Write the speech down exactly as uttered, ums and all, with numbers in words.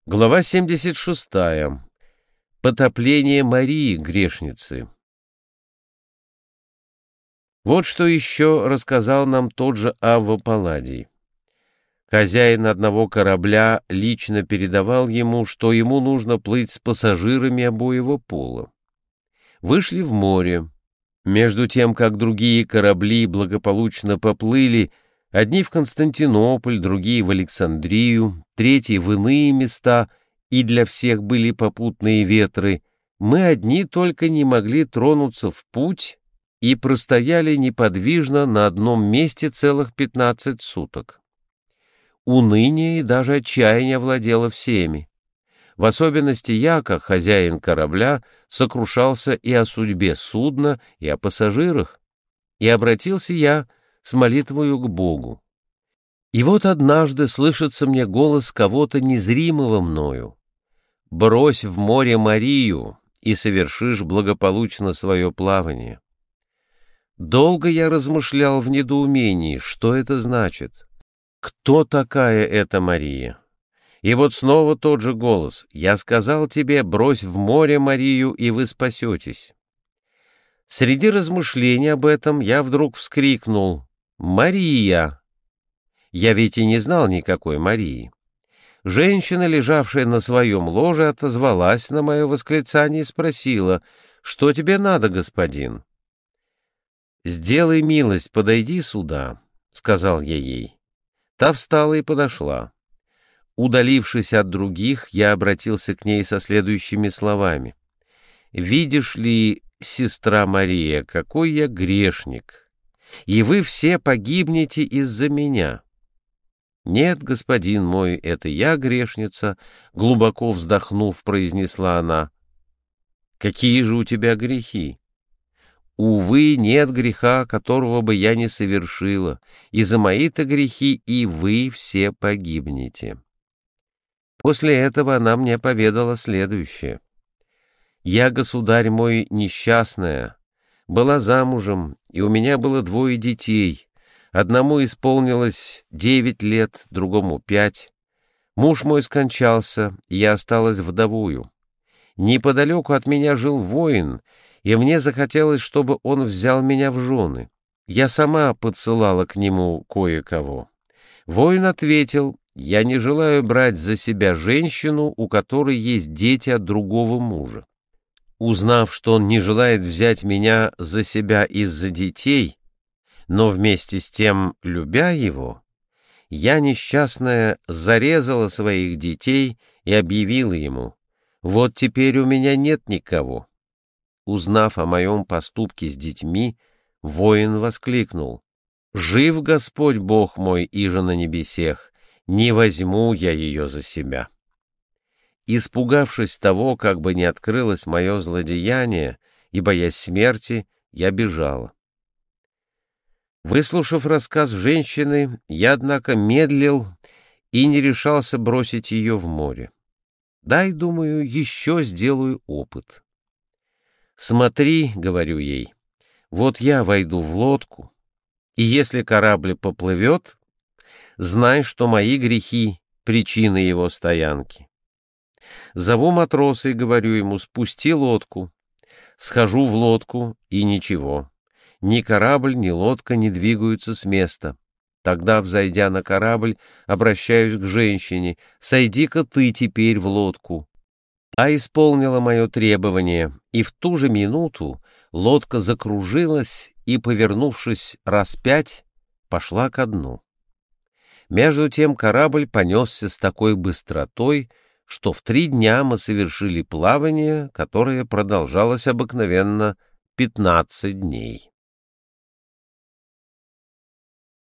Глава семьдесят шестая. Потопление Марии грешницы. Вот что еще рассказал нам тот же Авва Палладий. Хозяин одного корабля лично передавал ему, что ему нужно плыть с пассажирами обоего пола. Вышли в море. Между тем, как другие корабли благополучно поплыли, одни в Константинополь, другие в Александрию, третьи в иные места, и для всех были попутные ветры, мы одни только не могли тронуться в путь и простояли неподвижно на одном месте целых пятнадцать суток. Уныние и даже отчаяние владело всеми. В особенности я, как хозяин корабля, сокрушался и о судьбе судна, и о пассажирах. И обратился я с молитвою к Богу. И вот однажды слышится мне голос кого-то незримого мною: «Брось в море Марию, и совершишь благополучно свое плавание». Долго я размышлял в недоумении, что это значит. Кто такая эта Мария? И вот снова тот же голос: «Я сказал тебе, брось в море Марию, и вы спасетесь». Среди размышлений об этом я вдруг вскрикнул: «Мария!» Я ведь и не знал никакой Марии. Женщина, лежавшая на своем ложе, отозвалась на мое восклицание и спросила: «Что тебе надо, господин?» «Сделай милость, подойди сюда», — сказал я ей. Та встала и подошла. Удалившись от других, я обратился к ней со следующими словами: «Видишь ли, сестра Мария, какой я грешник, и вы все погибнете из-за меня». «Нет, господин мой, это я грешница», — глубоко вздохнув, произнесла она. «Какие же у тебя грехи?» «Увы, нет греха, которого бы я не совершила, и за мои-то грехи и вы все погибнете». После этого она мне поведала следующее: «Я, государь мой, несчастная, была замужем, и у меня было двое детей. Одному исполнилось девять лет, другому пять. Муж мой скончался, и я осталась вдовою. Неподалеку от меня жил воин, и мне захотелось, чтобы он взял меня в жены. Я сама подсылала к нему кое-кого. Воин ответил: я не желаю брать за себя женщину, у которой есть дети от другого мужа. Узнав, что он не желает взять меня за себя из-за детей, но вместе с тем, любя его, я, несчастная, зарезала своих детей и объявила ему: вот теперь у меня нет никого». Узнав о моем поступке с детьми, воин воскликнул: «Жив Господь Бог мой, иже на небесех, не возьму я ее за себя». Испугавшись того, как бы не открылось мое злодеяние, и боясь смерти, я бежала. Выслушав рассказ женщины, я, однако, медлил и не решался бросить ее в море. Дай, думаю, еще сделаю опыт. «Смотри, — говорю ей, — вот я войду в лодку, и если корабль поплывет, знай, что мои грехи — причина его стоянки. Зову матроса и говорю ему: спусти лодку. Схожу в лодку, и ничего. Ни корабль, ни лодка не двигаются с места. Тогда, взойдя на корабль, обращаюсь к женщине: сойди-ка ты теперь в лодку». Та исполнила мое требование, и в ту же минуту лодка закружилась и, повернувшись раз пять, пошла ко дну. Между тем корабль понесся с такой быстротой, что в три дня мы совершили плавание, которое продолжалось обыкновенно пятнадцать дней.